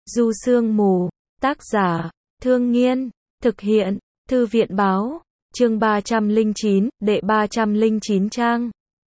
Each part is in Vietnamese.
Du Sương Mù, tác giả, Thương Nghiên, thực hiện, Thư viện Báo, chương 309, đệ 309 trang.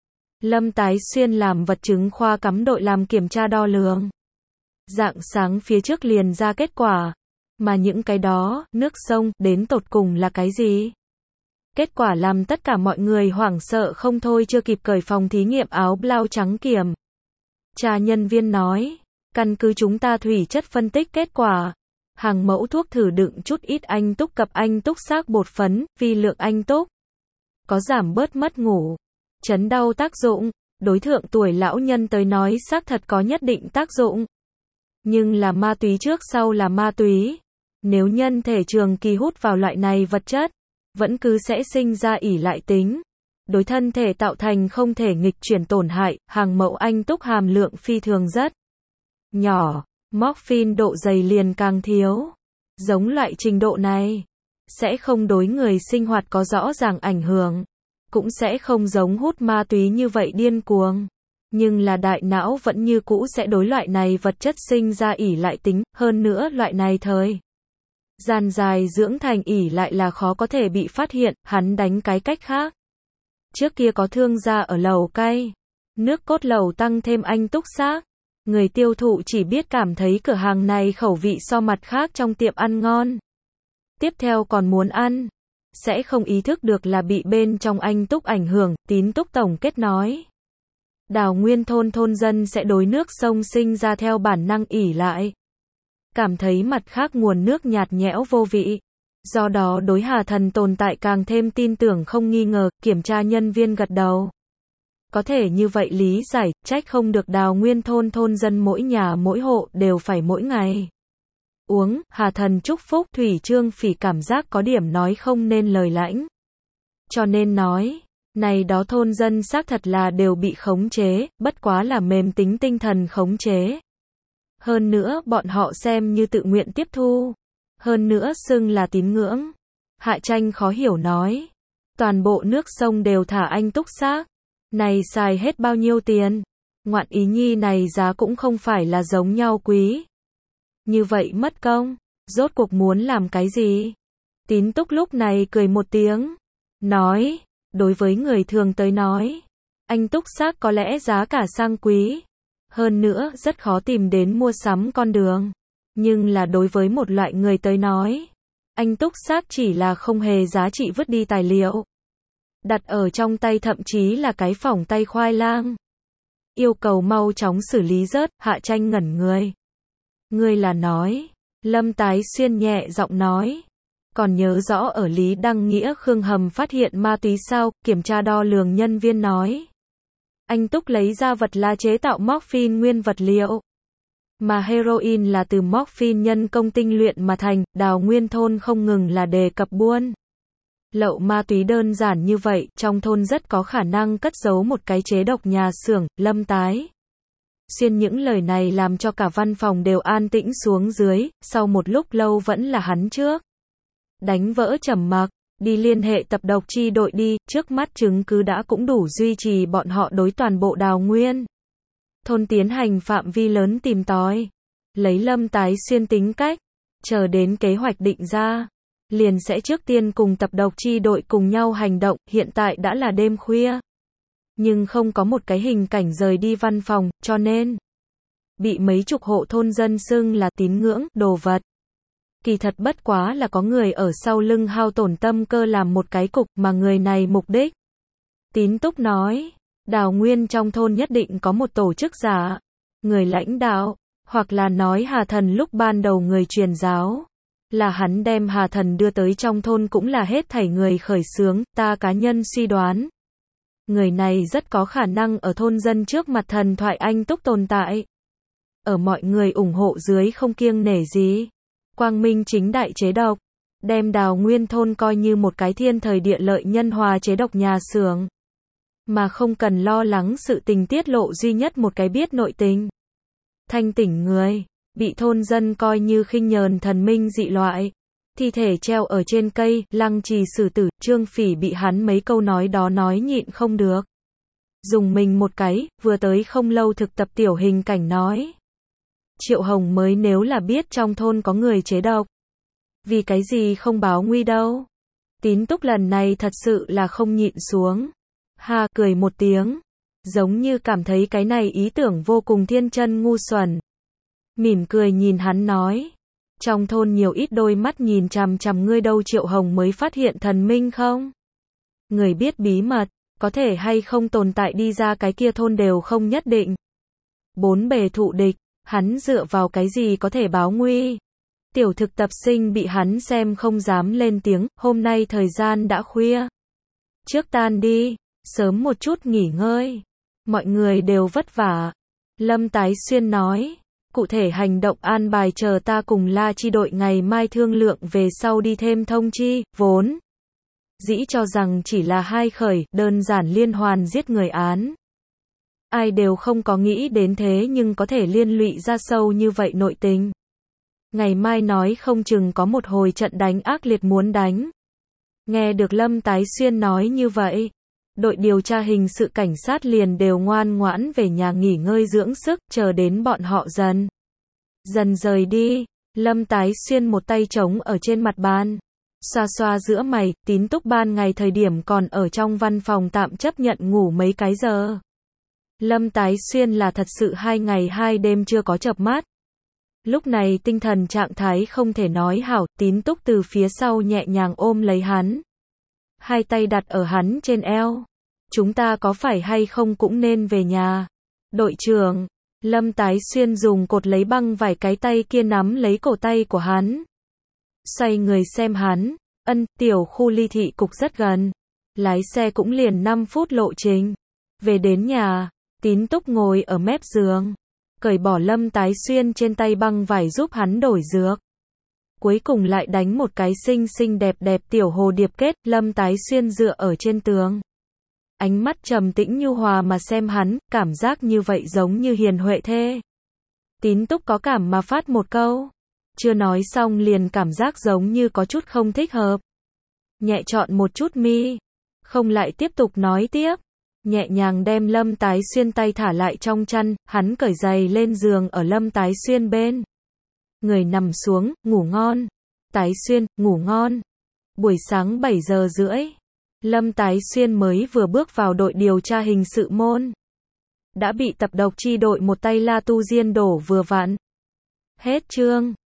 Lâm Tái Xuyên làm vật chứng khoa cắm đội làm kiểm tra đo lường. Rạng sáng phía trước liền ra kết quả. Mà những cái đó, nước sông, đến tột cùng là cái gì? Kết quả làm tất cả mọi người hoảng sợ không thôi, chưa kịp cởi phòng thí nghiệm áo blau trắng kiểm tra nhân viên nói, căn cứ chúng ta thủy chất phân tích kết quả, hàng mẫu thuốc thử đựng chút ít anh túc cập anh túc xác bột phấn, vi lượng anh túc có giảm bớt mất ngủ, chấn đau tác dụng, đối thượng tuổi lão nhân tới nói xác thật có nhất định tác dụng. Nhưng là ma túy trước sau là ma túy. Nếu nhân thể trường kỳ hút vào loại này vật chất, vẫn cứ sẽ sinh ra ỷ lại tính. Đối thân thể tạo thành không thể nghịch chuyển tổn hại, hàng mẫu anh túc hàm lượng phi thường rất nhỏ, morphine độ dày liền càng thiếu. Giống loại trình độ này, sẽ không đối người sinh hoạt có rõ ràng ảnh hưởng, cũng sẽ không giống hút ma túy như vậy điên cuồng. Nhưng là đại não vẫn như cũ sẽ đối loại này vật chất sinh ra ỷ lại tính, hơn nữa loại này thời gian dài dưỡng thành ỷ lại là khó có thể bị phát hiện, hắn đánh cái cách khác. Trước kia có thương gia ở lầu cay, nước cốt lầu tăng thêm anh túc xác. Người tiêu thụ chỉ biết cảm thấy cửa hàng này khẩu vị so mặt khác trong tiệm ăn ngon. Tiếp theo còn muốn ăn, sẽ không ý thức được là bị bên trong anh túc ảnh hưởng. Tín Túc tổng kết nói, Đào Nguyên thôn thôn dân sẽ đối nước sông sinh ra theo bản năng ỷ lại, cảm thấy mặt khác nguồn nước nhạt nhẽo vô vị, do đó đối Hà Thần tồn tại càng thêm tin tưởng không nghi ngờ. Kiểm tra nhân viên gật đầu, có thể như vậy lý giải, trách không được Đào Nguyên thôn thôn dân mỗi nhà mỗi hộ đều phải mỗi ngày uống. Hà Thần chúc phúc. Thủy Trương Phỉ cảm giác có điểm nói không nên lời lãnh, cho nên nói, này đó thôn dân xác thật là đều bị khống chế, bất quá là mềm tính tinh thần khống chế. Hơn nữa bọn họ xem như tự nguyện tiếp thu, hơn nữa xưng là tín ngưỡng. Hạ Tranh khó hiểu nói, toàn bộ nước sông đều thả anh túc xác, này xài hết bao nhiêu tiền? Ngoạn ý nhi này giá cũng không phải là giống nhau quý. Như vậy mất công, rốt cuộc muốn làm cái gì? Tín Túc lúc này cười một tiếng, nói, đối với người thường tới nói, anh túc xác có lẽ giá cả sang quý, hơn nữa rất khó tìm đến mua sắm con đường. Nhưng là đối với một loại người tới nói, anh túc xác chỉ là không hề giá trị vứt đi tài liệu. Đặt ở trong tay thậm chí là cái phỏng tay khoai lang. Yêu cầu mau chóng xử lý rớt. Hạ Tranh ngẩn người. Ngươi là nói, Lâm Tái Xuyên nhẹ giọng nói, còn nhớ rõ ở Lý Đăng Nghĩa Khương Hầm phát hiện ma túy sao? Kiểm tra đo lường nhân viên nói, anh túc lấy ra vật là chế tạo morphine nguyên vật liệu, mà heroin là từ morphine nhân công tinh luyện mà thành. Đào Nguyên thôn không ngừng là đề cập buôn lậu ma túy đơn giản như vậy, trong thôn rất có khả năng cất giấu một cái chế độc nhà xưởng. Lâm Tái Xuyên những lời này làm cho cả văn phòng đều an tĩnh xuống dưới, sau một lúc lâu vẫn là hắn trước đánh vỡ trầm mặc, đi liên hệ tập độc chi đội đi, trước mắt chứng cứ đã cũng đủ duy trì bọn họ đối toàn bộ Đào Nguyên thôn tiến hành phạm vi lớn tìm tòi. Lấy Lâm Tái Xuyên tính cách, chờ đến kế hoạch định ra, liền sẽ trước tiên cùng tập độc chi đội cùng nhau hành động. Hiện tại đã là đêm khuya, nhưng không có một cái hình cảnh rời đi văn phòng, cho nên bị mấy chục hộ thôn dân xưng là tín ngưỡng đồ vật. Kỳ thật bất quá là có người ở sau lưng hao tổn tâm cơ làm một cái cục, mà người này mục đích. Tín Túc nói, Đào Nguyên trong thôn nhất định có một tổ chức giả, người lãnh đạo, hoặc là nói Hà Thần lúc ban đầu người truyền giáo, là hắn đem Hà Thần đưa tới trong thôn, cũng là hết thảy người khởi xướng. Ta cá nhân suy đoán, người này rất có khả năng ở thôn dân trước mặt thần thoại anh túc tồn tại. Ở mọi người ủng hộ dưới không kiêng nể gì, quang minh chính đại chế độc, đem Đào Nguyên thôn coi như một cái thiên thời địa lợi nhân hòa chế độc nhà xưởng, mà không cần lo lắng sự tình tiết lộ. Duy nhất một cái biết nội tình, thanh tỉnh người, bị thôn dân coi như khinh nhờn thần minh dị loại, thi thể treo ở trên cây, lăng trì xử tử. Trương Phỉ bị hắn mấy câu nói đó nói nhịn không được, dùng mình một cái. Vừa tới không lâu thực tập tiểu hình cảnh nói, Triệu Hồng mới nếu là biết trong thôn có người chế độc. Vì cái gì không báo nguy đâu. Tín Túc lần này thật sự là không nhịn xuống. Ha cười một tiếng. Giống như cảm thấy cái này ý tưởng vô cùng thiên chân ngu xuẩn. Mỉm cười nhìn hắn nói. Trong thôn nhiều ít đôi mắt nhìn chằm chằm ngươi đâu. Triệu Hồng mới phát hiện thần minh không? Người biết bí mật, có thể hay không tồn tại đi ra cái kia thôn đều không nhất định. Bốn bề thụ địch, hắn dựa vào cái gì có thể báo nguy? Tiểu thực tập sinh bị hắn xem không dám lên tiếng, hôm nay thời gian đã khuya. Trước tan đi, sớm một chút nghỉ ngơi. Mọi người đều vất vả. Lâm Tái Xuyên nói, cụ thể hành động an bài chờ ta cùng La Chi đội ngày mai thương lượng về sau đi thêm thông chi, vốn dĩ cho rằng chỉ là hai khởi, đơn giản liên hoàn giết người án. Ai đều không có nghĩ đến thế nhưng có thể liên lụy ra sâu như vậy nội tình. Ngày mai nói không chừng có một hồi trận đánh ác liệt muốn đánh. Nghe được Lâm Tái Xuyên nói như vậy, đội điều tra hình sự cảnh sát liền đều ngoan ngoãn về nhà nghỉ ngơi dưỡng sức, chờ đến bọn họ dần rời đi. Lâm Tái Xuyên một tay trống ở trên mặt bàn, xoa xoa giữa mày. Tín Túc ban ngày thời điểm còn ở trong văn phòng tạm chấp nhận ngủ mấy cái giờ. Lâm Tái Xuyên là thật sự 2 ngày 2 đêm chưa có chợp mắt. Lúc này tinh thần trạng thái không thể nói hảo. Tín Túc từ phía sau nhẹ nhàng ôm lấy hắn, hai tay đặt ở hắn trên eo. Chúng ta có phải hay không cũng nên về nhà. Đội trưởng, Lâm Tái Xuyên dùng cột lấy băng vải cái tay kia nắm lấy cổ tay của hắn. Xoay người xem hắn, tiểu khu ly thị cục rất gần. Lái xe cũng liền 5 phút lộ trình. Về đến nhà, Tín Túc ngồi ở mép giường, cởi bỏ Lâm Tái Xuyên trên tay băng vải giúp hắn đổi dược. Cuối cùng lại đánh một cái xinh xinh đẹp đẹp tiểu hồ điệp kết. Lâm Tái Xuyên dựa ở trên tường, ánh mắt trầm tĩnh nhu hòa mà xem hắn, cảm giác như vậy giống như hiền huệ thê. Tín Túc có cảm mà phát một câu, chưa nói xong liền cảm giác giống như có chút không thích hợp. Nhẹ chọn một chút mi, không lại tiếp tục nói tiếp. Nhẹ nhàng đem Lâm Tái Xuyên tay thả lại trong chăn, hắn cởi giày lên giường ở Lâm Tái Xuyên bên người nằm xuống, ngủ ngon. Tái Xuyên, ngủ ngon. Buổi sáng 7 giờ rưỡi, Lâm Tái Xuyên mới vừa bước vào đội điều tra hình sự môn, đã bị tập độc chi đội một tay La Tu Diên đổ vừa vặn. Hết chương.